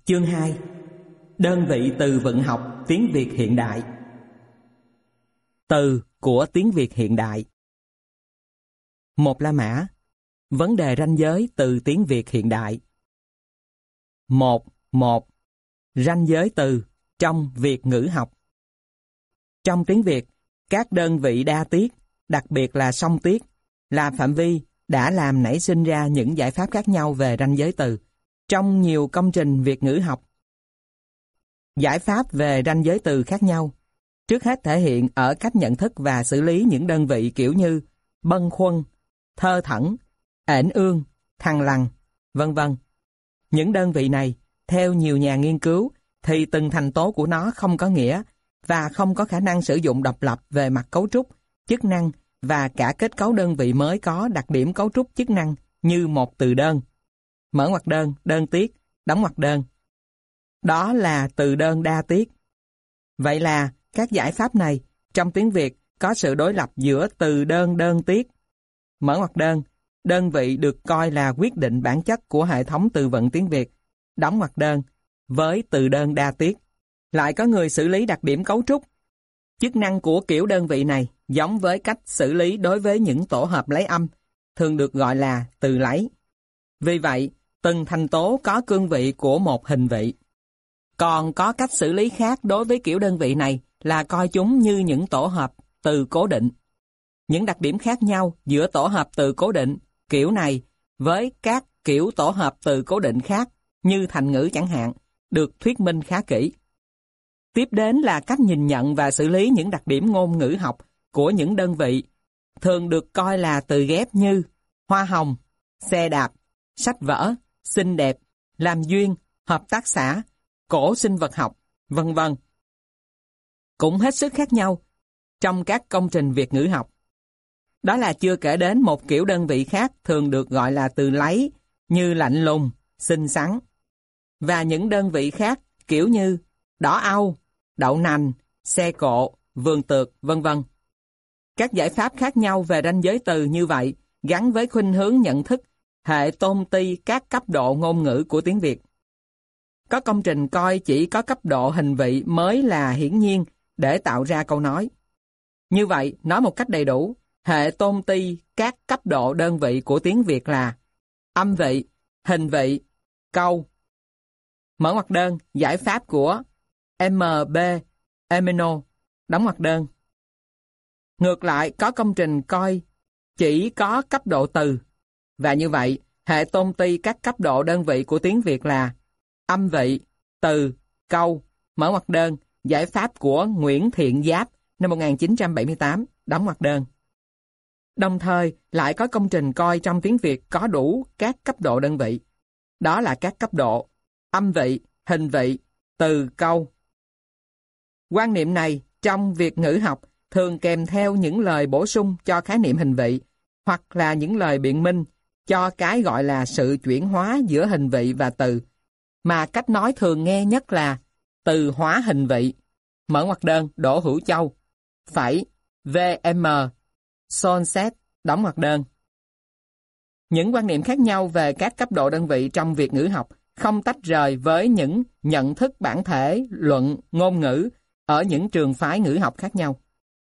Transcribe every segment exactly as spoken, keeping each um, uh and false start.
Chương hai. Đơn vị từ vựng học tiếng Việt hiện đại. Từ của tiếng Việt hiện đại. Một La Mã. Vấn đề ranh giới từ tiếng Việt hiện đại. một. một. Ranh giới từ trong Việt ngữ học. Trong tiếng Việt, các đơn vị đa tiết, đặc biệt là song tiết, là phạm vi đã làm nảy sinh ra những giải pháp khác nhau về ranh giới từ trong nhiều công trình Việt ngữ học. Giải pháp về ranh giới từ khác nhau, trước hết thể hiện ở cách nhận thức và xử lý những đơn vị kiểu như bâng khuâng, thơ thẩn, ểnh ương, thằng lằn, vân vân. Những đơn vị này, theo nhiều nhà nghiên cứu, thì từng thành tố của nó không có nghĩa và không có khả năng sử dụng độc lập về mặt cấu trúc, chức năng và cả kết cấu đơn vị mới có đặc điểm cấu trúc chức năng như một từ đơn. Mở ngoặc đơn, đơn tiết, đóng ngoặc đơn. Đó là từ đơn đa tiết. Vậy là các giải pháp này trong tiếng Việt có sự đối lập giữa từ đơn đơn tiết. Mở ngoặc đơn, đơn vị được coi là quyết định bản chất của hệ thống từ vựng tiếng Việt. Đóng ngoặc đơn, với từ đơn đa tiết. Lại có người xử lý đặc điểm cấu trúc. Chức năng của kiểu đơn vị này giống với cách xử lý đối với những tổ hợp lấy âm, thường được gọi là từ lấy. Vì vậy, từng thành tố có cương vị của một hình vị. Còn có cách xử lý khác đối với kiểu đơn vị này là coi chúng như những tổ hợp từ cố định. Những đặc điểm khác nhau giữa tổ hợp từ cố định kiểu này với các kiểu tổ hợp từ cố định khác như thành ngữ chẳng hạn, được thuyết minh khá kỹ. Tiếp đến là cách nhìn nhận và xử lý những đặc điểm ngôn ngữ học của những đơn vị, thường được coi là từ ghép như hoa hồng, xe đạp, sách vở, xinh đẹp, làm duyên, hợp tác xã, cổ sinh vật học, vân vân. Cũng hết sức khác nhau trong các công trình Việt ngữ học. Đó là chưa kể đến một kiểu đơn vị khác thường được gọi là từ lấy như lạnh lùng, xinh xắn. Và những đơn vị khác kiểu như đỏ au, đậu nành, xe cộ, vườn tược, vân vân. Các giải pháp khác nhau về ranh giới từ như vậy gắn với khuynh hướng nhận thức, hệ tôn ti các cấp độ ngôn ngữ của tiếng Việt. Có công trình coi chỉ có cấp độ hình vị mới là hiển nhiên để tạo ra câu nói. Như vậy, nói một cách đầy đủ, hệ tôn ti các cấp độ đơn vị của tiếng Việt là âm vị, hình vị, câu. Mở ngoặc đơn, giải pháp của em bê Emino, đóng ngoặc đơn. Ngược lại, có công trình coi chỉ có cấp độ từ, và như vậy, hệ tôn ti các cấp độ đơn vị của tiếng Việt là âm vị, từ, câu. Mở ngoặc đơn, giải pháp của Nguyễn Thiện Giáp năm một nghìn chín trăm bảy mươi tám, đóng ngoặc đơn. Đồng thời, lại có công trình coi trong tiếng Việt có đủ các cấp độ đơn vị. Đó là các cấp độ âm vị, hình vị, từ, câu. Quan niệm này trong Việt ngữ học thường kèm theo những lời bổ sung cho khái niệm hình vị, hoặc là những lời biện minh cho cái gọi là sự chuyển hóa giữa hình vị và từ, mà cách nói thường nghe nhất là từ hóa hình vị. Mở ngoặc đơn, Đỗ Hữu Châu, phẩy, vê em, Sonset, đóng ngoặc đơn. Những quan niệm khác nhau về các cấp độ đơn vị trong Việt ngữ học không tách rời với những nhận thức bản thể, luận, ngôn ngữ ở những trường phái ngữ học khác nhau.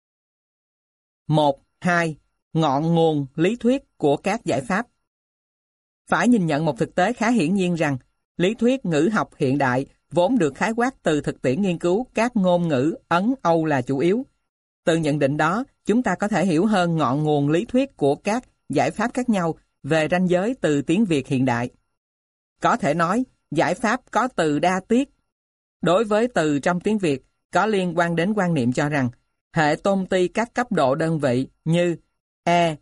một. hai. Ngọn nguồn lý thuyết của các giải pháp. Phải nhìn nhận một thực tế khá hiển nhiên rằng lý thuyết ngữ học hiện đại vốn được khái quát từ thực tiễn nghiên cứu các ngôn ngữ Ấn Âu là chủ yếu. Từ nhận định đó, chúng ta có thể hiểu hơn ngọn nguồn lý thuyết của các giải pháp khác nhau về ranh giới từ tiếng Việt hiện đại. Có thể nói, giải pháp có từ đa tiết. Đối với từ trong tiếng Việt, có liên quan đến quan niệm cho rằng hệ tôn ti các cấp độ đơn vị như E.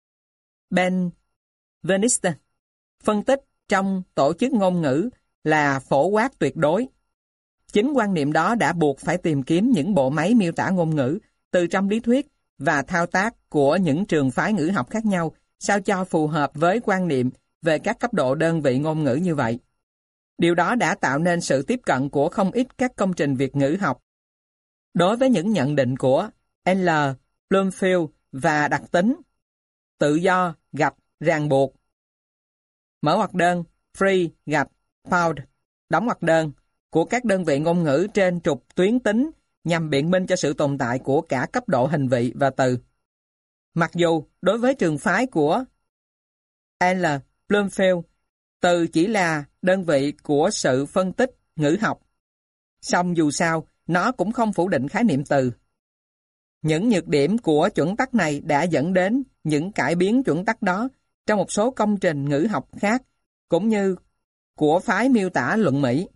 Benveniste phân tích trong tổ chức ngôn ngữ là phổ quát tuyệt đối. Chính quan niệm đó đã buộc phải tìm kiếm những bộ máy miêu tả ngôn ngữ từ trong lý thuyết và thao tác của những trường phái ngữ học khác nhau sao cho phù hợp với quan niệm về các cấp độ đơn vị ngôn ngữ như vậy. Điều đó đã tạo nên sự tiếp cận của không ít các công trình Việt ngữ học. Đối với những nhận định của L. Bloomfield và đặc tính tự do, gạch, ràng buộc. Mở ngoặc đơn, Free, gạch, Found, đóng ngoặc đơn, của các đơn vị ngôn ngữ trên trục tuyến tính nhằm biện minh cho sự tồn tại của cả cấp độ hình vị và từ. Mặc dù đối với trường phái của L. Bloomfield, từ chỉ là đơn vị của sự phân tích ngữ học, song dù sao, nó cũng không phủ định khái niệm từ. Những nhược điểm của chuẩn tắc này đã dẫn đến những cải biến chuẩn tắc đó trong một số công trình ngữ học khác, cũng như của phái miêu tả luận Mỹ.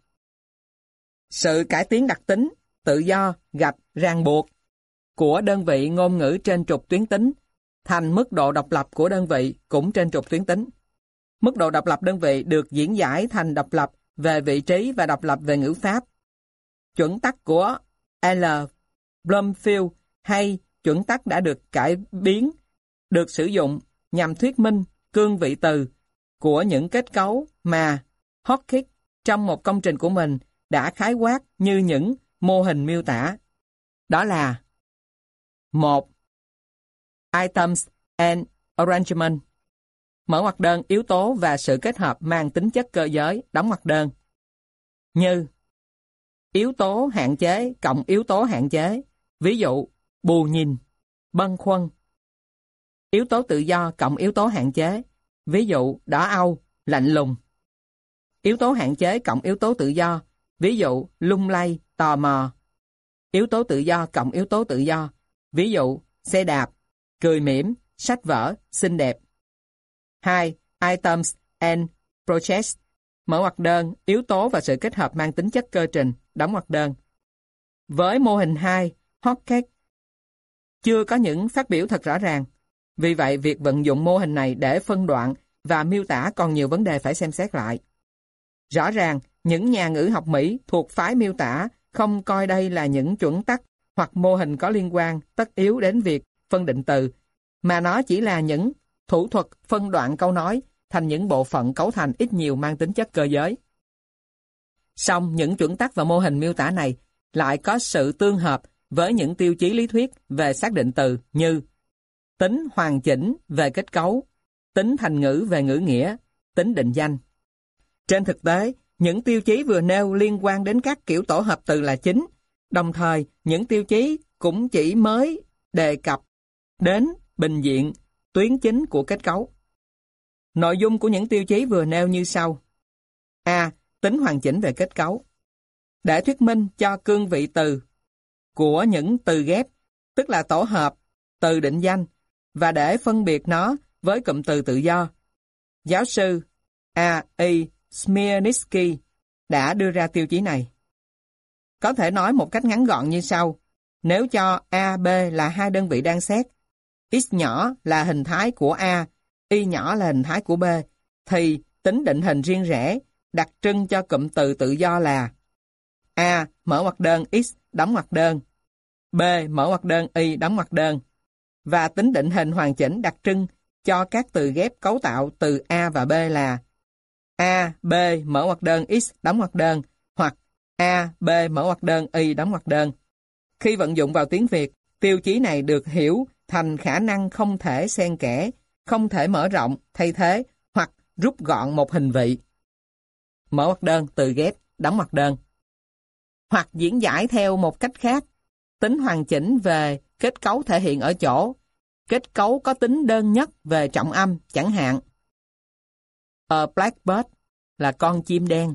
Sự cải tiến đặc tính, tự do, gạch, ràng buộc của đơn vị ngôn ngữ trên trục tuyến tính thành mức độ độc lập của đơn vị cũng trên trục tuyến tính. Mức độ độc lập đơn vị được diễn giải thành độc lập về vị trí và độc lập về ngữ pháp. Chuẩn tắc của L. Bloomfield hay chuẩn tắc đã được cải biến, được sử dụng nhằm thuyết minh cương vị từ của những kết cấu mà Hawking trong một công trình của mình đã khái quát như những mô hình miêu tả. Đó là một. Items and arrangement. Mở ngoặc đơn yếu tố và sự kết hợp mang tính chất cơ giới, đóng ngoặc đơn. Như yếu tố hạn chế cộng yếu tố hạn chế. Ví dụ, bù nhìn, bâng khuâng. Yếu tố tự do cộng yếu tố hạn chế. Ví dụ, đỏ âu, lạnh lùng. Yếu tố hạn chế cộng yếu tố tự do. Ví dụ, lung lay, tò mò. Yếu tố tự do cộng yếu tố tự do. Ví dụ, xe đạp, cười mỉm, sách vở, xinh đẹp. hai. Items and process. Mở ngoặc đơn, yếu tố và sự kết hợp mang tính chất cơ trình, đóng ngoặc đơn. Với mô hình hai, Hawking chưa có những phát biểu thật rõ ràng. Vì vậy, việc vận dụng mô hình này để phân đoạn và miêu tả còn nhiều vấn đề phải xem xét lại. Rõ ràng, những nhà ngữ học Mỹ thuộc phái miêu tả không coi đây là những chuẩn tắc hoặc mô hình có liên quan tất yếu đến việc phân định từ, mà nó chỉ là những thủ thuật phân đoạn câu nói thành những bộ phận cấu thành ít nhiều mang tính chất cơ giới. Song những chuẩn tắc và mô hình miêu tả này lại có sự tương hợp với những tiêu chí lý thuyết về xác định từ như tính hoàn chỉnh về kết cấu, tính thành ngữ về ngữ nghĩa, tính định danh. Trên thực tế, những tiêu chí vừa nêu liên quan đến các kiểu tổ hợp từ là chính, đồng thời những tiêu chí cũng chỉ mới đề cập đến bình diện, tuyến chính của kết cấu. Nội dung của những tiêu chí vừa nêu như sau. A. Tính hoàn chỉnh về kết cấu. Để thuyết minh cho cương vị từ của những từ ghép, tức là tổ hợp, từ định danh, và để phân biệt nó với cụm từ tự do, giáo sư A. E. Smirnitsky đã đưa ra tiêu chí này. Có thể nói một cách ngắn gọn như sau. Nếu cho A, B là hai đơn vị đang xét, X nhỏ là hình thái của A, Y nhỏ là hình thái của B, thì tính định hình riêng rẽ đặc trưng cho cụm từ tự do là A. Mở ngoặc đơn X, đóng ngoặc đơn. B. Mở ngoặc đơn Y, đóng ngoặc đơn. Và tính định hình hoàn chỉnh đặc trưng cho các từ ghép cấu tạo từ A và B là A, B, mở ngoặc đơn X, đóng ngoặc đơn, hoặc A, B, mở ngoặc đơn Y, đóng ngoặc đơn. Khi vận dụng vào tiếng Việt, tiêu chí này được hiểu thành khả năng không thể xen kẽ, không thể mở rộng, thay thế, hoặc rút gọn một hình vị. Mở ngoặc đơn, từ ghép, đóng ngoặc đơn. Hoặc diễn giải theo một cách khác, tính hoàn chỉnh về kết cấu thể hiện ở chỗ, kết cấu có tính đơn nhất về trọng âm, chẳng hạn A blackbird là con chim đen.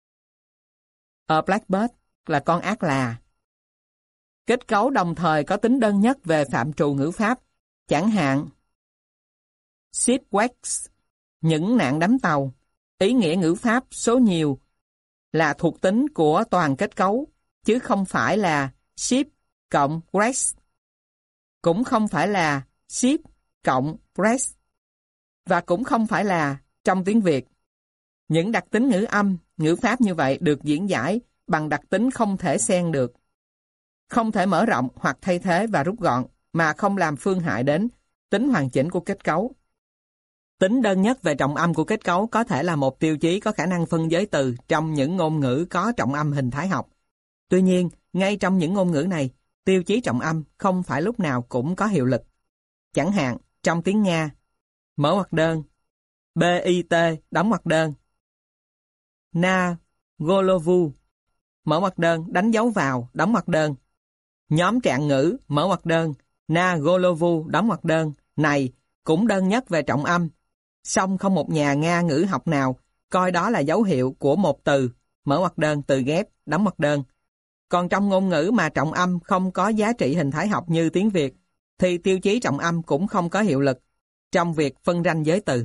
A blackbird là con ác là. Kết cấu đồng thời có tính đơn nhất về phạm trù ngữ pháp, chẳng hạn shipwrecks, những nạn đắm tàu. Ý nghĩa ngữ pháp số nhiều là thuộc tính của toàn kết cấu, chứ không phải là ship cộng wrecks, cũng không phải là ship cộng wrecks, và cũng không phải là trong tiếng Việt. Những đặc tính ngữ âm, ngữ pháp như vậy được diễn giải bằng đặc tính không thể xen được, không thể mở rộng hoặc thay thế và rút gọn, mà không làm phương hại đến tính hoàn chỉnh của kết cấu. Tính đơn nhất về trọng âm của kết cấu có thể là một tiêu chí có khả năng phân giới từ trong những ngôn ngữ có trọng âm hình thái học. Tuy nhiên, ngay trong những ngôn ngữ này, tiêu chí trọng âm không phải lúc nào cũng có hiệu lực. Chẳng hạn, trong tiếng Nga, mở ngoặc đơn, B I T, đóng ngoặc đơn. Na Golovu, mở ngoặc đơn, đánh dấu vào, đóng ngoặc đơn. Nhóm trạng ngữ, mở ngoặc đơn, na Golovu, đóng ngoặc đơn, này cũng đơn nhất về trọng âm. Song không một nhà Nga ngữ học nào coi đó là dấu hiệu của một từ, mở ngoặc đơn, từ ghép, đóng ngoặc đơn. Còn trong ngôn ngữ mà trọng âm không có giá trị hình thái học như tiếng Việt, thì tiêu chí trọng âm cũng không có hiệu lực trong việc phân ranh giới từ.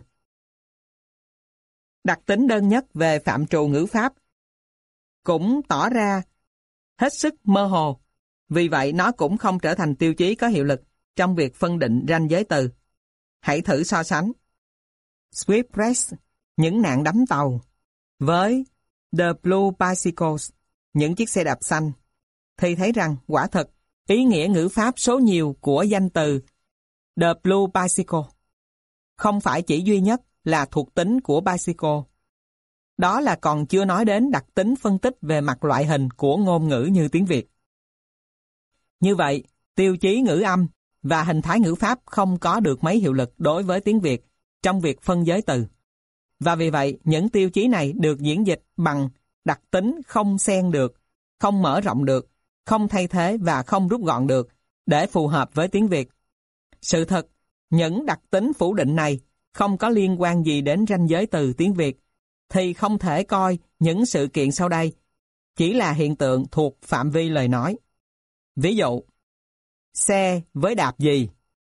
Đặc tính đơn nhất về phạm trù ngữ pháp cũng tỏ ra hết sức mơ hồ, vì vậy nó cũng không trở thành tiêu chí có hiệu lực trong việc phân định ranh giới từ. Hãy thử so sánh Swiftpress, những nạn đắm tàu, với The Blue Bicycles, những chiếc xe đạp xanh, thì thấy rằng quả thật ý nghĩa ngữ pháp số nhiều của danh từ The Blue Bicycle không phải chỉ duy nhất là thuộc tính của bicycle. Đó là còn chưa nói đến đặc tính phân tích về mặt loại hình của ngôn ngữ như tiếng Việt. Như vậy, tiêu chí ngữ âm và hình thái ngữ pháp không có được mấy hiệu lực đối với tiếng Việt trong việc phân giới từ. Và vì vậy, những tiêu chí này được diễn dịch bằng đặc tính không xen được, không mở rộng được, không thay thế và không rút gọn được để phù hợp với tiếng Việt. Sự thật, những đặc tính phủ định này không có liên quan gì đến ranh giới từ tiếng Việt, thì không thể coi những sự kiện sau đây chỉ là hiện tượng thuộc phạm vi lời nói. Ví dụ, xe với đạp gì?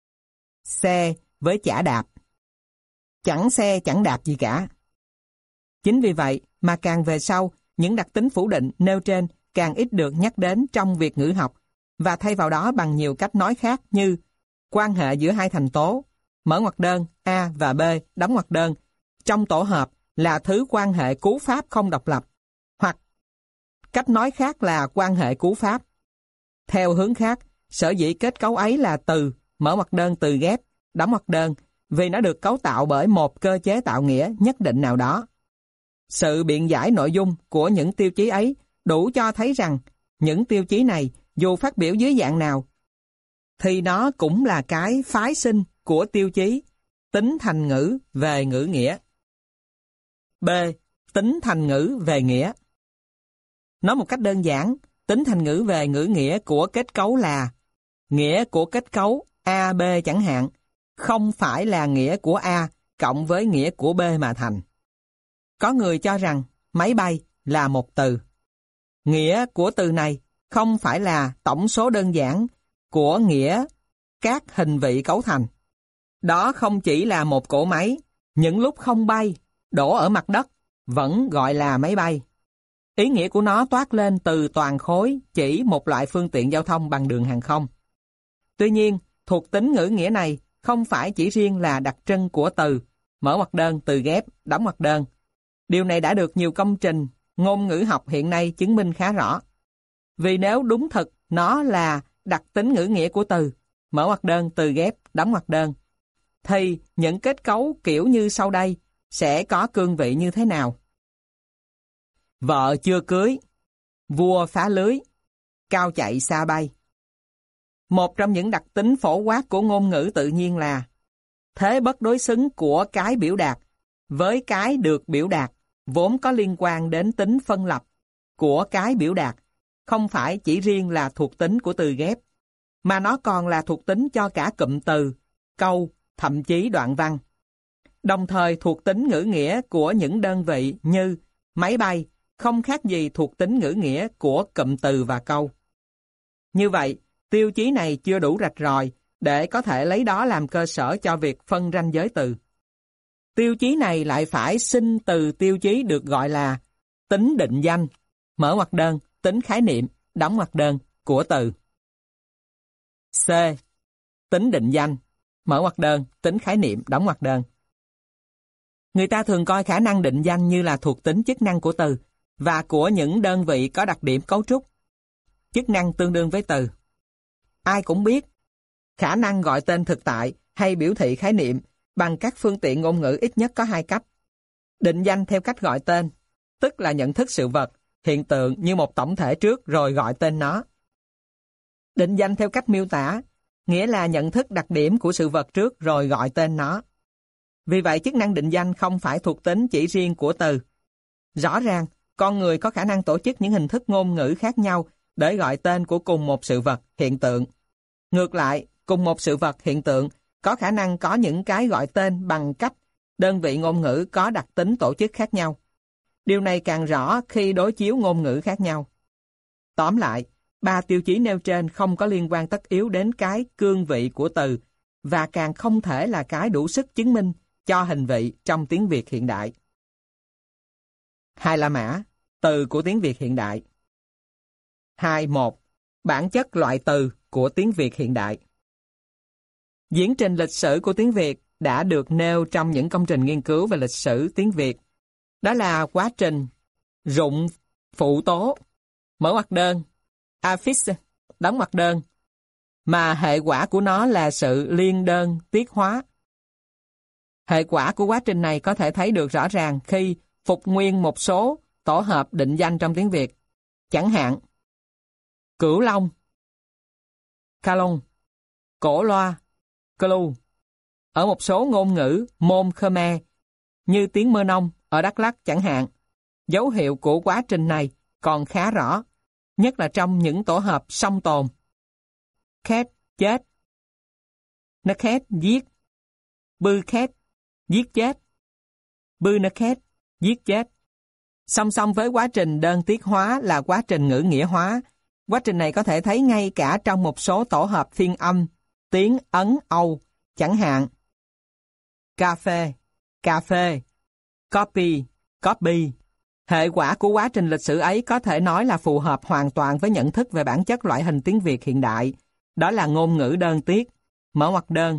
Xe với chả đạp. Chẳng xe chẳng đạp gì cả. Chính vì vậy mà càng về sau, những đặc tính phủ định nêu trên càng ít được nhắc đến trong việc ngữ học, và thay vào đó bằng nhiều cách nói khác như quan hệ giữa hai thành tố, mở ngoặc đơn, A và B, đóng ngoặc đơn, trong tổ hợp là thứ quan hệ cú pháp không độc lập, hoặc cách nói khác là quan hệ cú pháp. Theo hướng khác, sở dĩ kết cấu ấy là từ, mở ngoặc đơn, từ ghép, đóng ngoặc đơn, vì nó được cấu tạo bởi một cơ chế tạo nghĩa nhất định nào đó. Sự biện giải nội dung của những tiêu chí ấy đủ cho thấy rằng những tiêu chí này dù phát biểu dưới dạng nào thì nó cũng là cái phái sinh của tiêu chí tính thành ngữ về ngữ nghĩa. B. Tính thành ngữ về nghĩa. Nói một cách đơn giản, tính thành ngữ về ngữ nghĩa của kết cấu là nghĩa của kết cấu A B chẳng hạn, không phải là nghĩa của A cộng với nghĩa của B mà thành. Có người cho rằng máy bay là một từ. Nghĩa của từ này không phải là tổng số đơn giản của nghĩa các hình vị cấu thành. Đó không chỉ là một cỗ máy, những lúc không bay, đổ ở mặt đất, vẫn gọi là máy bay. Ý nghĩa của nó toát lên từ toàn khối chỉ một loại phương tiện giao thông bằng đường hàng không. Tuy nhiên, thuộc tính ngữ nghĩa này không phải chỉ riêng là đặc trưng của từ, mở ngoặc đơn, từ ghép, đóng ngoặc đơn. Điều này đã được nhiều công trình ngôn ngữ học hiện nay chứng minh khá rõ. Vì nếu đúng thực nó là đặc tính ngữ nghĩa của từ, mở ngoặc đơn, từ ghép, đóng ngoặc đơn, thì những kết cấu kiểu như sau đây sẽ có cương vị như thế nào? Vợ chưa cưới, vua phá lưới, cao chạy xa bay. Một trong những đặc tính phổ quát của ngôn ngữ tự nhiên là thế bất đối xứng của cái biểu đạt với cái được biểu đạt vốn có liên quan đến tính phân lập của cái biểu đạt, không phải chỉ riêng là thuộc tính của từ ghép, mà nó còn là thuộc tính cho cả cụm từ, câu, thậm chí đoạn văn. Đồng thời thuộc tính ngữ nghĩa của những đơn vị như máy bay không khác gì thuộc tính ngữ nghĩa của cụm từ và câu. Như vậy, tiêu chí này chưa đủ rạch ròi để có thể lấy đó làm cơ sở cho việc phân ranh giới từ. Tiêu chí này lại phải sinh từ tiêu chí được gọi là tính định danh, mở ngoặc đơn, tính khái niệm, đóng ngoặc đơn của từ. C. Tính định danh, mở ngoặc đơn, tính khái niệm, đóng ngoặc đơn. Người ta thường coi khả năng định danh như là thuộc tính chức năng của từ và của những đơn vị có đặc điểm cấu trúc. Chức năng tương đương với từ. Ai cũng biết, khả năng gọi tên thực tại hay biểu thị khái niệm bằng các phương tiện ngôn ngữ ít nhất có hai cách. Định danh theo cách gọi tên, tức là nhận thức sự vật, hiện tượng như một tổng thể trước rồi gọi tên nó. Định danh theo cách miêu tả, nghĩa là nhận thức đặc điểm của sự vật trước rồi gọi tên nó. Vì vậy chức năng định danh không phải thuộc tính chỉ riêng của từ. Rõ ràng, con người có khả năng tổ chức những hình thức ngôn ngữ khác nhau để gọi tên của cùng một sự vật, hiện tượng. Ngược lại, cùng một sự vật, hiện tượng có khả năng có những cái gọi tên bằng cách đơn vị ngôn ngữ có đặc tính tổ chức khác nhau. Điều này càng rõ khi đối chiếu ngôn ngữ khác nhau. Tóm lại, ba tiêu chí nêu trên không có liên quan tất yếu đến cái cương vị của từ và càng không thể là cái đủ sức chứng minh cho hình vị trong tiếng Việt hiện đại. Hai La Mã, từ của tiếng Việt hiện đại. hai một. Bản chất loại từ của tiếng Việt hiện đại. Diễn trình lịch sử của tiếng Việt đã được nêu trong những công trình nghiên cứu về lịch sử tiếng Việt. Đó là quá trình rụng phụ tố, mở ngoặc đơn, affix, đóng ngoặc đơn, mà hệ quả của nó là sự liên đơn tiết hóa. Hệ quả của quá trình này có thể thấy được rõ ràng khi phục nguyên một số tổ hợp định danh trong tiếng Việt. Chẳng hạn, Cửu Long, Ca Long, Cổ Loa, Cơ Lu. Ở một số ngôn ngữ Môn Khmer, như tiếng Mơ Nông ở Đắk Lắk chẳng hạn, dấu hiệu của quá trình này còn khá rõ, nhất là trong những tổ hợp song tồn. Khét, chết. Nó khét, giết. Bư khét, giết chết. Bư nó khét, giết chết. Song song với quá trình đơn tiết hóa là quá trình ngữ nghĩa hóa. Quá trình này có thể thấy ngay cả trong một số tổ hợp phiên âm tiếng Ấn Âu, chẳng hạn cà phê, cà phê, copy, copy. Hệ quả của quá trình lịch sử ấy có thể nói là phù hợp hoàn toàn với nhận thức về bản chất loại hình tiếng Việt hiện đại. Đó là ngôn ngữ đơn tiết, mở ngoặc đơn,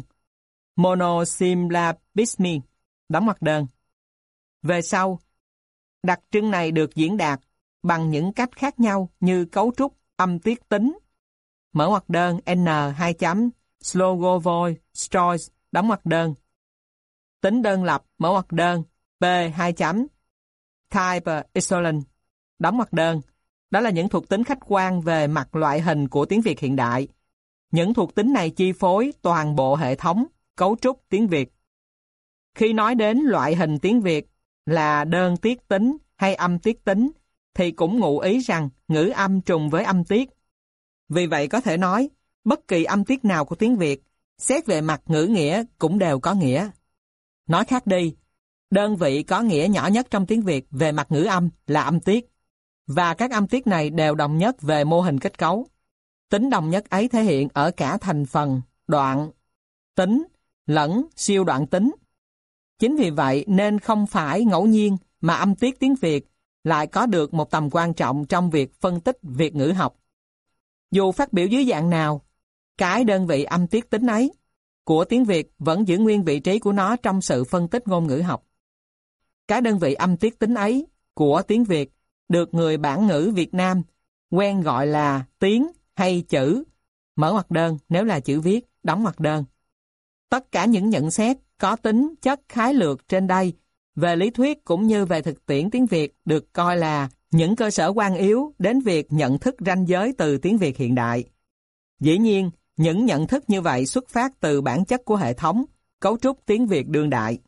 monosyllabism, đóng ngoặc đơn. Về sau, đặc trưng này được diễn đạt bằng những cách khác nhau như cấu trúc âm tiết tính, mở ngoặc đơn N hai chấm, Slogovoi, Stroys, đóng ngoặc đơn. Tính đơn lập, mở ngoặc đơn P hai chấm, Type Isolation, đóng ngoặc đơn. Đó là những thuộc tính khách quan về mặt loại hình của tiếng Việt hiện đại. Những thuộc tính này chi phối toàn bộ hệ thống, cấu trúc tiếng Việt. Khi nói đến loại hình tiếng Việt là đơn tiết tính hay âm tiết tính, thì cũng ngụ ý rằng ngữ âm trùng với âm tiết. Vì vậy có thể nói, bất kỳ âm tiết nào của tiếng Việt, xét về mặt ngữ nghĩa cũng đều có nghĩa. Nói khác đi, đơn vị có nghĩa nhỏ nhất trong tiếng Việt về mặt ngữ âm là âm tiết, và các âm tiết này đều đồng nhất về mô hình kết cấu. Tính đồng nhất ấy thể hiện ở cả thành phần, đoạn, tính, lẫn siêu đoạn tính. Chính vì vậy nên không phải ngẫu nhiên mà âm tiết tiếng Việt lại có được một tầm quan trọng trong việc phân tích Việt ngữ học. Dù phát biểu dưới dạng nào, cái đơn vị âm tiết tính ấy của tiếng Việt vẫn giữ nguyên vị trí của nó trong sự phân tích ngôn ngữ học. Cái đơn vị âm tiết tính ấy của tiếng Việt được người bản ngữ Việt Nam quen gọi là tiếng hay chữ, mở ngoặc đơn nếu là chữ viết, đóng ngoặc đơn. Tất cả những nhận xét có tính chất khái lược trên đây về lý thuyết cũng như về thực tiễn tiếng Việt được coi là những cơ sở quan yếu đến việc nhận thức ranh giới từ tiếng Việt hiện đại. Dĩ nhiên, những nhận thức như vậy xuất phát từ bản chất của hệ thống, cấu trúc tiếng Việt đương đại.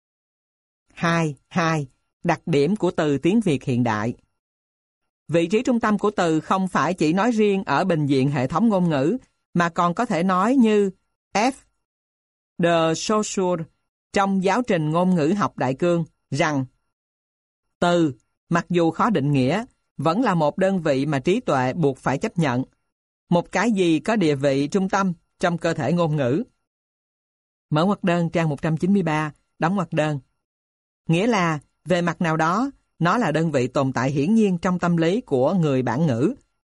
hai. hai. Đặc điểm của từ tiếng Việt hiện đại. Vị trí trung tâm của từ không phải chỉ nói riêng ở bình diện hệ thống ngôn ngữ, mà còn có thể nói như F. de Saussure trong giáo trình ngôn ngữ học đại cương rằng từ, mặc dù khó định nghĩa, vẫn là một đơn vị mà trí tuệ buộc phải chấp nhận, một cái gì có địa vị trung tâm trong cơ thể ngôn ngữ. Mở ngoặc đơn trang một trăm chín mươi ba, đóng ngoặc đơn. Nghĩa là, về mặt nào đó, nó là đơn vị tồn tại hiển nhiên trong tâm lý của người bản ngữ.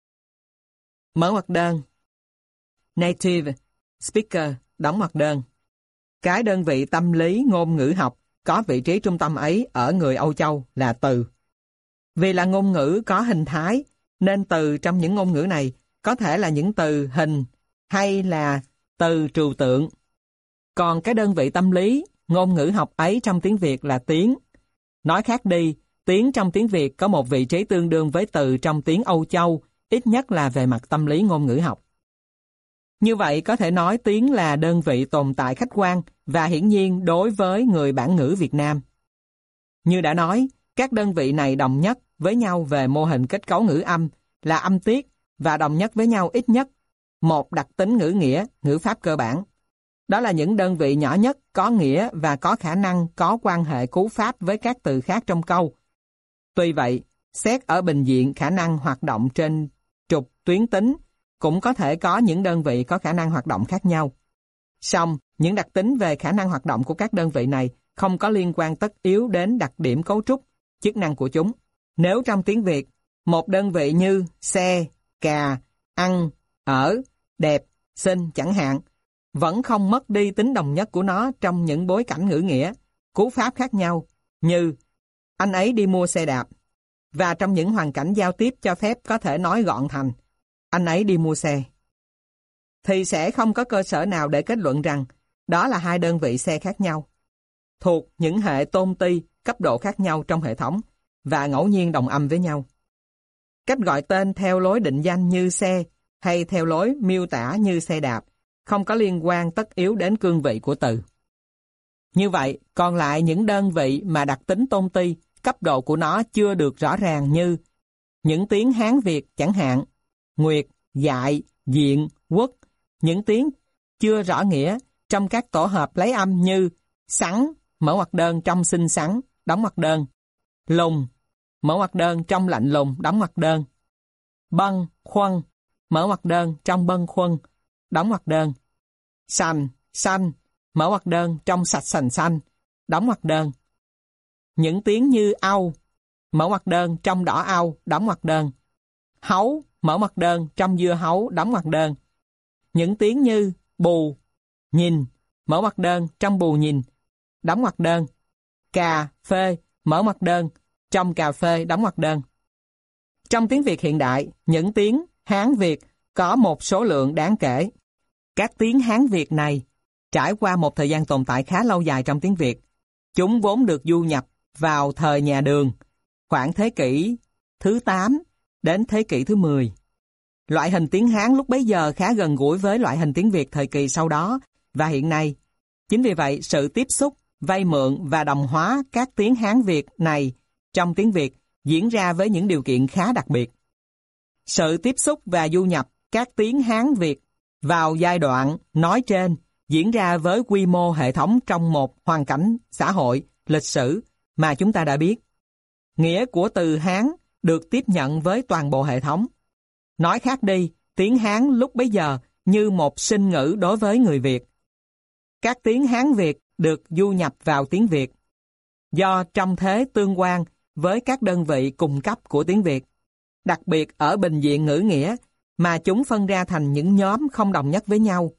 Mở ngoặc đơn. Native speaker, đóng ngoặc đơn. Cái đơn vị tâm lý ngôn ngữ học có vị trí trung tâm ấy ở người Âu Châu là từ. Vì là ngôn ngữ có hình thái, nên từ trong những ngôn ngữ này có thể là những từ hình hay là từ trừu tượng. Còn cái đơn vị tâm lý ngôn ngữ học ấy trong tiếng Việt là tiếng. Nói khác đi, tiếng trong tiếng Việt có một vị trí tương đương với từ trong tiếng Âu Châu, ít nhất là về mặt tâm lý ngôn ngữ học. Như vậy có thể nói tiếng là đơn vị tồn tại khách quan và hiển nhiên đối với người bản ngữ Việt Nam. Như đã nói, các đơn vị này đồng nhất với nhau về mô hình kết cấu ngữ âm là âm tiết và đồng nhất với nhau ít nhất một đặc tính ngữ nghĩa, ngữ pháp cơ bản. Đó là những đơn vị nhỏ nhất có nghĩa và có khả năng có quan hệ cú pháp với các từ khác trong câu. Tuy vậy, xét ở bình diện khả năng hoạt động trên trục tuyến tính cũng có thể có những đơn vị có khả năng hoạt động khác nhau. Song, những đặc tính về khả năng hoạt động của các đơn vị này không có liên quan tất yếu đến đặc điểm cấu trúc, chức năng của chúng. Nếu trong tiếng Việt, một đơn vị như xe, cà, ăn, ở, đẹp, xinh chẳng hạn, vẫn không mất đi tính đồng nhất của nó trong những bối cảnh ngữ nghĩa, cú pháp khác nhau, như anh ấy đi mua xe đạp, và trong những hoàn cảnh giao tiếp cho phép có thể nói gọn thành anh ấy đi mua xe, thì sẽ không có cơ sở nào để kết luận rằng đó là hai đơn vị xe khác nhau, thuộc những hệ tôn ti cấp độ khác nhau trong hệ thống và ngẫu nhiên đồng âm với nhau. Cách gọi tên theo lối định danh như xe hay theo lối miêu tả như xe đạp không có liên quan tất yếu đến cương vị của từ. Như vậy, còn lại những đơn vị mà đặc tính tôn ti, cấp độ của nó chưa được rõ ràng như những tiếng Hán Việt chẳng hạn, nguyệt, dại, diện, quốc, những tiếng chưa rõ nghĩa trong các tổ hợp lấy âm như sắn, mở ngoặc đơn trong xinh xắn, đóng ngoặc đơn, lùng, mở ngoặc đơn trong lạnh lùng, đóng ngoặc đơn, bâng, khuân, mở ngoặc đơn trong bâng khuân, đóng ngoặc đơn, sành, xanh, mở ngoặc đơn trong sạch sành xanh, đóng ngoặc đơn. Những tiếng như au, mở ngoặc đơn trong đỏ au, đóng ngoặc đơn, hấu, mở ngoặc đơn trong dưa hấu, đóng ngoặc đơn. Những tiếng như bù, nhìn, mở ngoặc đơn trong bù nhìn, đóng ngoặc đơn, cà, phê, mở ngoặc đơn trong cà phê, đóng ngoặc đơn. Trong tiếng Việt hiện đại, những tiếng Hán Việt có một số lượng đáng kể. Các tiếng Hán Việt này trải qua một thời gian tồn tại khá lâu dài trong tiếng Việt. Chúng vốn được du nhập vào thời nhà Đường, khoảng thế kỷ thứ tám đến thế kỷ thứ mười. Loại hình tiếng Hán lúc bấy giờ khá gần gũi với loại hình tiếng Việt thời kỳ sau đó và hiện nay. Chính vì vậy, sự tiếp xúc, vay mượn và đồng hóa các tiếng Hán Việt này trong tiếng Việt diễn ra với những điều kiện khá đặc biệt. Sự tiếp xúc và du nhập các tiếng Hán Việt vào giai đoạn nói trên diễn ra với quy mô hệ thống trong một hoàn cảnh xã hội, lịch sử mà chúng ta đã biết. Nghĩa của từ Hán được tiếp nhận với toàn bộ hệ thống. Nói khác đi, tiếng Hán lúc bấy giờ như một sinh ngữ đối với người Việt. Các tiếng Hán Việt được du nhập vào tiếng Việt do trong thế tương quan với các đơn vị cùng cấp của tiếng Việt, đặc biệt ở bình diện ngữ nghĩa mà chúng phân ra thành những nhóm không đồng nhất với nhau.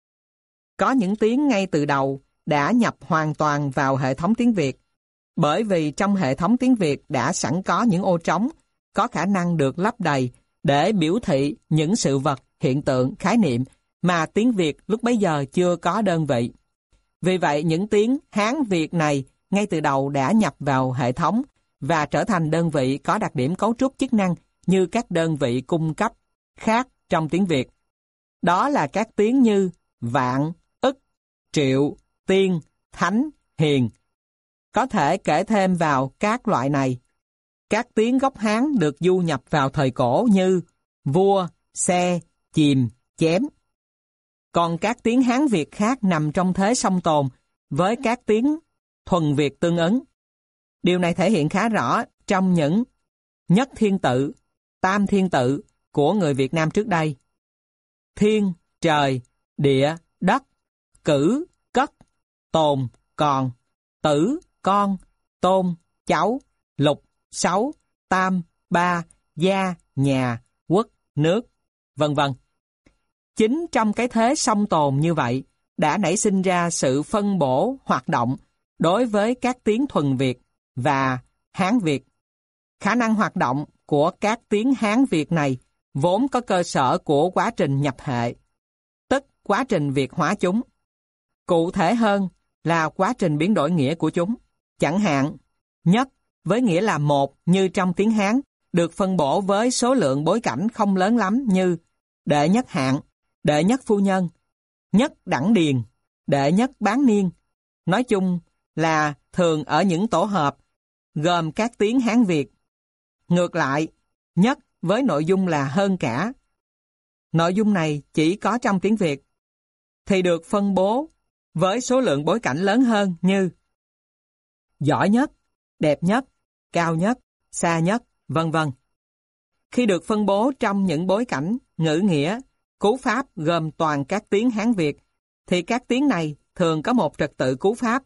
Có những tiếng ngay từ đầu đã nhập hoàn toàn vào hệ thống tiếng Việt, bởi vì trong hệ thống tiếng Việt đã sẵn có những ô trống có khả năng được lấp đầy để biểu thị những sự vật, hiện tượng, khái niệm mà tiếng Việt lúc bấy giờ chưa có đơn vị. Vì vậy, những tiếng Hán Việt này ngay từ đầu đã nhập vào hệ thống và trở thành đơn vị có đặc điểm cấu trúc chức năng như các đơn vị cung cấp khác trong tiếng Việt. Đó là các tiếng như vạn, ức, triệu, tiên, thánh, hiền. Có thể kể thêm vào các loại này. Các tiếng gốc Hán được du nhập vào thời cổ như vua, xe, chìm, chém. Còn các tiếng Hán Việt khác nằm trong thế song tồn với các tiếng thuần Việt tương ứng. Điều này thể hiện khá rõ trong những nhất thiên tự, tam thiên tự của người Việt Nam trước đây. Thiên, trời, địa, đất, cử, cất, tồn, còn, tử, con, tôn, cháu, lục, sáu, tam, ba, gia, nhà, quốc, nước, vân vân. Chính trong cái thế song tồn như vậy đã nảy sinh ra sự phân bổ hoạt động đối với các tiếng thuần Việt và Hán Việt. Khả năng hoạt động của các tiếng Hán Việt này vốn có cơ sở của quá trình nhập hệ, tức quá trình Việt hóa chúng. Cụ thể hơn là quá trình biến đổi nghĩa của chúng. Chẳng hạn, nhất với nghĩa là một như trong tiếng Hán được phân bổ với số lượng bối cảnh không lớn lắm như đệ nhất hạng, đệ nhất phu nhân, nhất đẳng điền, đệ nhất bán niên. Nói chung là thường ở những tổ hợp gồm các tiếng Hán Việt. Ngược lại, nhất với nội dung là hơn cả. Nội dung này chỉ có trong tiếng Việt, thì được phân bố với số lượng bối cảnh lớn hơn như giỏi nhất, đẹp nhất, cao nhất, xa nhất, vân vân. Khi được phân bố trong những bối cảnh ngữ nghĩa, cú pháp gồm toàn các tiếng Hán Việt, thì các tiếng này thường có một trật tự cú pháp,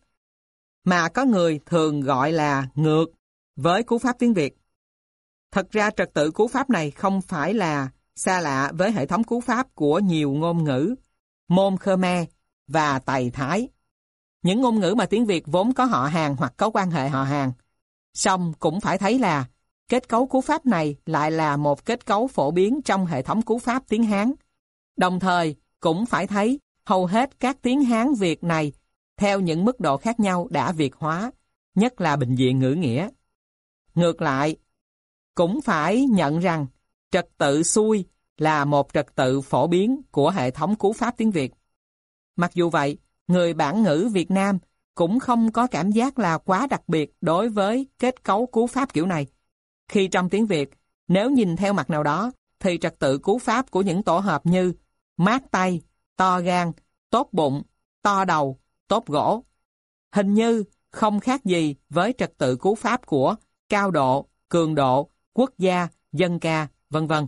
mà có người thường gọi là ngược với cú pháp tiếng Việt. Thật ra trật tự cú pháp này không phải là xa lạ với hệ thống cú pháp của nhiều ngôn ngữ, Môn Khmer và Tày Thái. Những ngôn ngữ mà tiếng Việt vốn có họ Hán hoặc có quan hệ họ Hán. Song cũng phải thấy là kết cấu cú pháp này lại là một kết cấu phổ biến trong hệ thống cú pháp tiếng Hán. Đồng thời cũng phải thấy hầu hết các tiếng Hán Việt này theo những mức độ khác nhau đã Việt hóa, nhất là bình diện ngữ nghĩa. Ngược lại, cũng phải nhận rằng trật tự xuôi là một trật tự phổ biến của hệ thống cú pháp tiếng Việt. Mặc dù vậy, người bản ngữ Việt Nam cũng không có cảm giác là quá đặc biệt đối với kết cấu cú pháp kiểu này. Khi trong tiếng Việt, nếu nhìn theo mặt nào đó, thì trật tự cú pháp của những tổ hợp như mát tay, to gan, tốt bụng, to đầu, tốt gỗ, hình như không khác gì với trật tự cú pháp của cao độ, cường độ, quốc gia, dân ca, vân vân.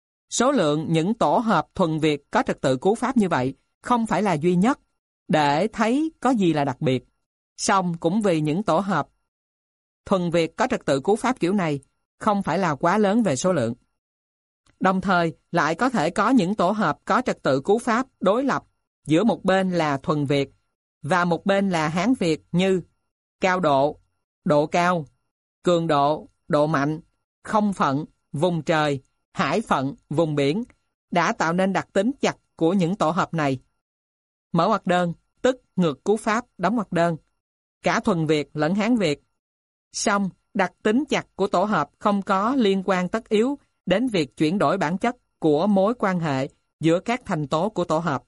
Số lượng những tổ hợp thuần Việt có trật tự cú pháp như vậy không phải là duy nhất để thấy có gì là đặc biệt. Song cũng vì những tổ hợp thuần Việt có trật tự cú pháp kiểu này không phải là quá lớn về số lượng. Đồng thời lại có thể có những tổ hợp có trật tự cú pháp đối lập giữa một bên là thuần Việt và một bên là Hán Việt như cao độ, độ cao, cường độ, độ mạnh, không phận, vùng trời, hải phận, vùng biển, đã tạo nên đặc tính chặt của những tổ hợp này. Mở ngoặc đơn, tức ngược cú pháp, đóng ngoặc đơn, cả thuần Việt lẫn Hán Việt. Song, đặc tính chặt của tổ hợp không có liên quan tất yếu đến việc chuyển đổi bản chất của mối quan hệ giữa các thành tố của tổ hợp.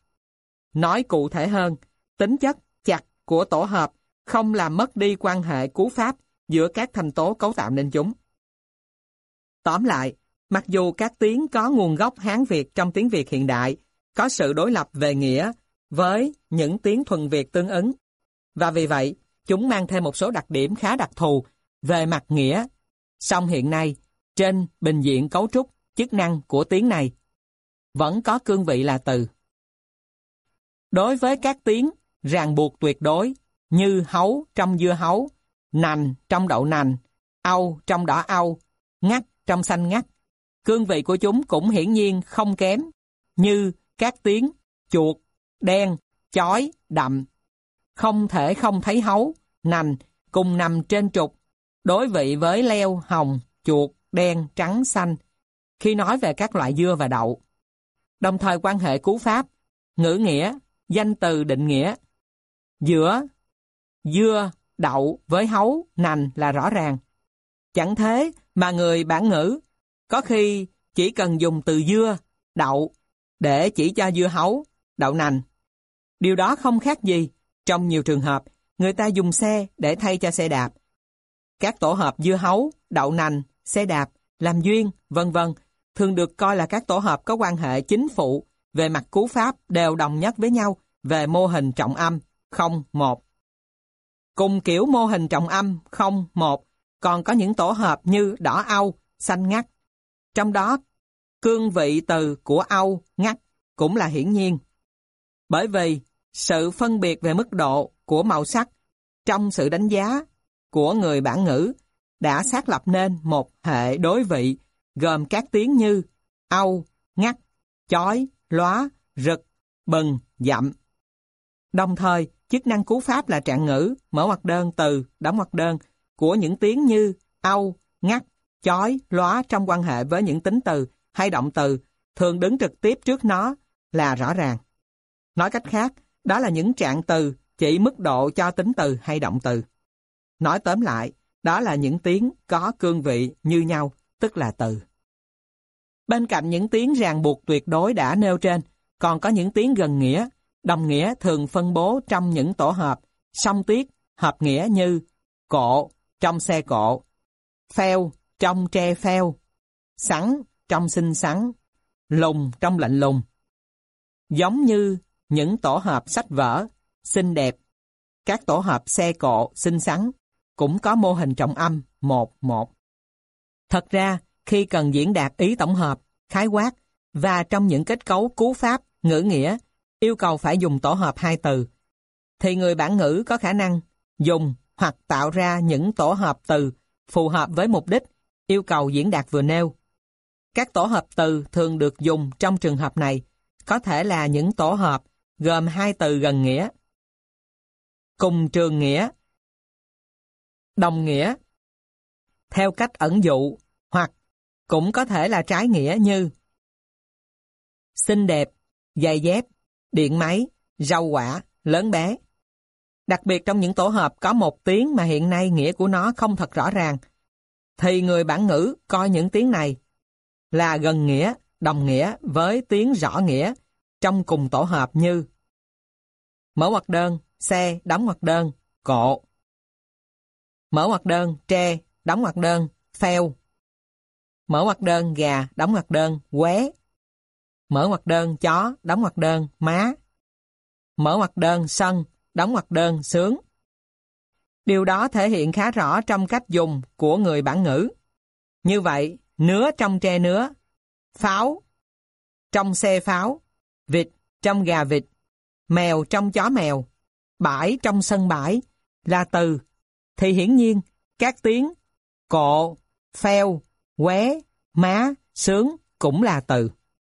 Nói cụ thể hơn, tính chất chặt của tổ hợp không làm mất đi quan hệ cú pháp giữa các thành tố cấu tạo nên chúng. Tóm lại, mặc dù các tiếng có nguồn gốc Hán Việt trong tiếng Việt hiện đại, có sự đối lập về nghĩa với những tiếng thuần Việt tương ứng, và vì vậy, chúng mang thêm một số đặc điểm khá đặc thù về mặt nghĩa. Song hiện nay, trên bình diện cấu trúc, chức năng của tiếng này, vẫn có cương vị là từ. Đối với các tiếng ràng buộc tuyệt đối như hấu trong dưa hấu, nành trong đậu nành, âu trong đỏ âu, ngắt trong xanh ngắt, cương vị của chúng cũng hiển nhiên không kém như các tiếng chuột, đen, chói, đậm. Không thể không thấy hấu, nành cùng nằm trên trục, đối vị với leo, hồng, chuột, đen, trắng, xanh, khi nói về các loại dưa và đậu. Đồng thời quan hệ cú pháp, ngữ nghĩa, danh từ định nghĩa giữa dưa, đậu với hấu, nành là rõ ràng. Chẳng thế mà người bản ngữ có khi chỉ cần dùng từ dưa, đậu để chỉ cho dưa hấu, đậu nành. Điều đó không khác gì, trong nhiều trường hợp, người ta dùng xe để thay cho xe đạp. Các tổ hợp dưa hấu, đậu nành, xe đạp, làm duyên, vân vân thường được coi là các tổ hợp có quan hệ chính phụ về mặt cú pháp đều đồng nhất với nhau về mô hình trọng âm không một. Cùng kiểu mô hình trọng âm không một, còn có những tổ hợp như đỏ âu, xanh ngắt. Trong đó, cương vị từ của âu, ngắt cũng là hiển nhiên. Bởi vì sự phân biệt về mức độ của màu sắc trong sự đánh giá của người bản ngữ đã xác lập nên một hệ đối vị gồm các tiếng như âu, ngắt, chói, lóa, rực, bừng, dặm. Đồng thời, chức năng cú pháp là trạng ngữ, mở ngoặc đơn từ, đóng ngoặc đơn của những tiếng như âu, ngắt, chói, lóa trong quan hệ với những tính từ hay động từ thường đứng trực tiếp trước nó là rõ ràng. Nói cách khác, đó là những trạng từ chỉ mức độ cho tính từ hay động từ. Nói tóm lại, đó là những tiếng có cương vị như nhau, tức là từ. Bên cạnh những tiếng ràng buộc tuyệt đối đã nêu trên, còn có những tiếng gần nghĩa, đồng nghĩa thường phân bố trong những tổ hợp, song tiết, hợp nghĩa như cộ trong xe cộ, pheo trong tre pheo, sắn trong xinh xắn, lùng trong lạnh lùng. Giống như những tổ hợp sách vở, xinh đẹp, các tổ hợp xe cộ, xinh xắn cũng có mô hình trọng âm một một. Thật ra, khi cần diễn đạt ý tổng hợp, khái quát và trong những kết cấu cú pháp, ngữ nghĩa, yêu cầu phải dùng tổ hợp hai từ, thì người bản ngữ có khả năng dùng hoặc tạo ra những tổ hợp từ phù hợp với mục đích, yêu cầu diễn đạt vừa nêu. Các tổ hợp từ thường được dùng trong trường hợp này có thể là những tổ hợp gồm hai từ gần nghĩa, cùng trường nghĩa, đồng nghĩa, theo cách ẩn dụ, hoặc cũng có thể là trái nghĩa như xinh đẹp, giày dép, điện máy, rau quả, lớn bé. Đặc biệt trong những tổ hợp có một tiếng mà hiện nay nghĩa của nó không thật rõ ràng, thì người bản ngữ coi những tiếng này là gần nghĩa, đồng nghĩa với tiếng rõ nghĩa trong cùng tổ hợp như mở ngoặc đơn, xe, đóng ngoặc đơn, cộ. Mở ngoặc đơn, tre, đóng ngoặc đơn, pheo. Mở ngoặc đơn, gà, đóng ngoặc đơn, qué. Mở ngoặc đơn, chó, đóng ngoặc đơn, má. Mở ngoặc đơn, sân, đóng ngoặc đơn, sướng. Điều đó thể hiện khá rõ trong cách dùng của người bản ngữ. Như vậy, nứa trong tre nứa, pháo trong xe pháo, vịt trong gà vịt, mèo trong chó mèo, bãi trong sân bãi là từ, thì hiển nhiên các tiếng cộ, pheo, qué, má, sướng cũng là từ.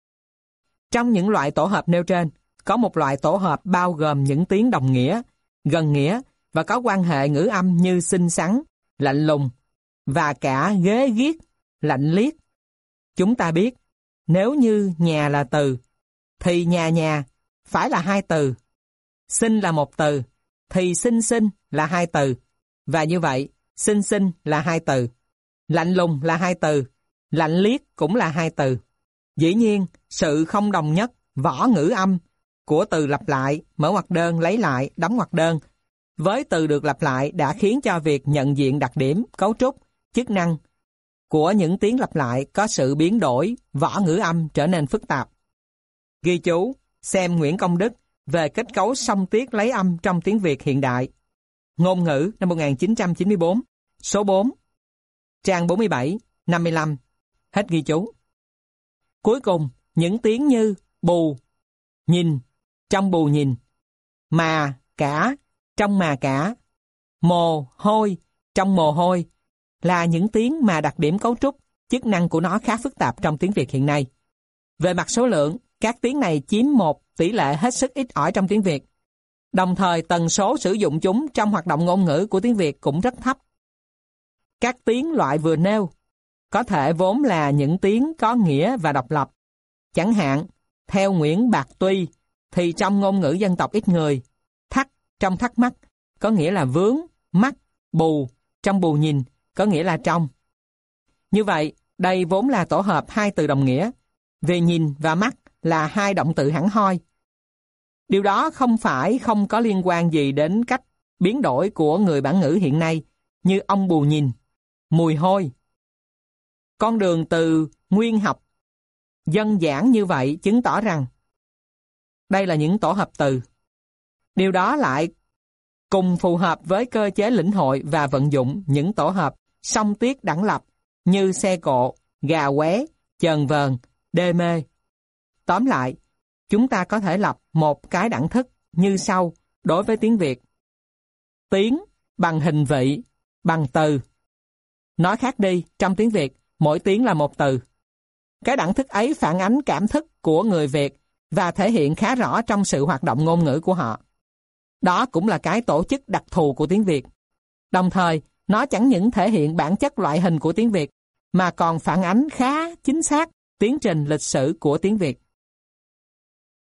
Trong những loại tổ hợp nêu trên, có một loại tổ hợp bao gồm những tiếng đồng nghĩa, gần nghĩa và có quan hệ ngữ âm như xinh xắn, lạnh lùng và cả ghế ghiếc, lạnh liếc. Chúng ta biết, nếu như nhà là từ, thì nhà nhà phải là hai từ. Xinh là một từ, thì xinh xinh là hai từ. Và như vậy, xinh xinh là hai từ. Lạnh lùng là hai từ. Lạnh liếc cũng là hai từ. Dĩ nhiên, sự không đồng nhất, võ ngữ âm của từ lặp lại, mở ngoặc đơn, lấy lại, đóng ngoặc đơn với từ được lặp lại đã khiến cho việc nhận diện đặc điểm, cấu trúc, chức năng của những tiếng lặp lại có sự biến đổi, võ ngữ âm trở nên phức tạp. Ghi chú, xem Nguyễn Công Đức về kết cấu song tiết lấy âm trong tiếng Việt hiện đại. Ngôn ngữ năm một nghìn chín trăm chín mươi tư, số bốn, trang bốn mươi bảy, năm mươi lăm. Hết ghi chú. Cuối cùng, những tiếng như bù, nhìn, trong bù nhìn, mà, cả, trong mà cả, mồ, hôi, trong mồ hôi, là những tiếng mà đặc điểm cấu trúc, chức năng của nó khá phức tạp trong tiếng Việt hiện nay. Về mặt số lượng, các tiếng này chiếm một tỷ lệ hết sức ít ỏi trong tiếng Việt. Đồng thời, tần số sử dụng chúng trong hoạt động ngôn ngữ của tiếng Việt cũng rất thấp. Các tiếng loại vừa nêu có thể vốn là những tiếng có nghĩa và độc lập. Chẳng hạn, theo Nguyễn Bạc Tuy, thì trong ngôn ngữ dân tộc ít người, thắc trong thắc mắc có nghĩa là vướng, mắc, bù, trong bù nhìn có nghĩa là trong. Như vậy, đây vốn là tổ hợp hai từ đồng nghĩa. Về nhìn và mắt là hai động từ hẳn hoi. Điều đó không phải không có liên quan gì đến cách biến đổi của người bản ngữ hiện nay, như ông bù nhìn, mùi hôi. Con đường từ nguyên học dân giản như vậy chứng tỏ rằng đây là những tổ hợp từ. Điều đó lại cùng phù hợp với cơ chế lĩnh hội và vận dụng những tổ hợp song tiết đẳng lập như xe cộ, gà qué, chờn vờn, đê mê. Tóm lại, chúng ta có thể lập một cái đẳng thức như sau đối với tiếng Việt. Tiếng bằng hình vị, bằng từ. Nói khác đi, trong tiếng Việt, mỗi tiếng là một từ. Cái đẳng thức ấy phản ánh cảm thức của người Việt và thể hiện khá rõ trong sự hoạt động ngôn ngữ của họ. Đó cũng là cái tổ chức đặc thù của tiếng Việt. Đồng thời, nó chẳng những thể hiện bản chất loại hình của tiếng Việt, mà còn phản ánh khá chính xác tiến trình lịch sử của tiếng Việt.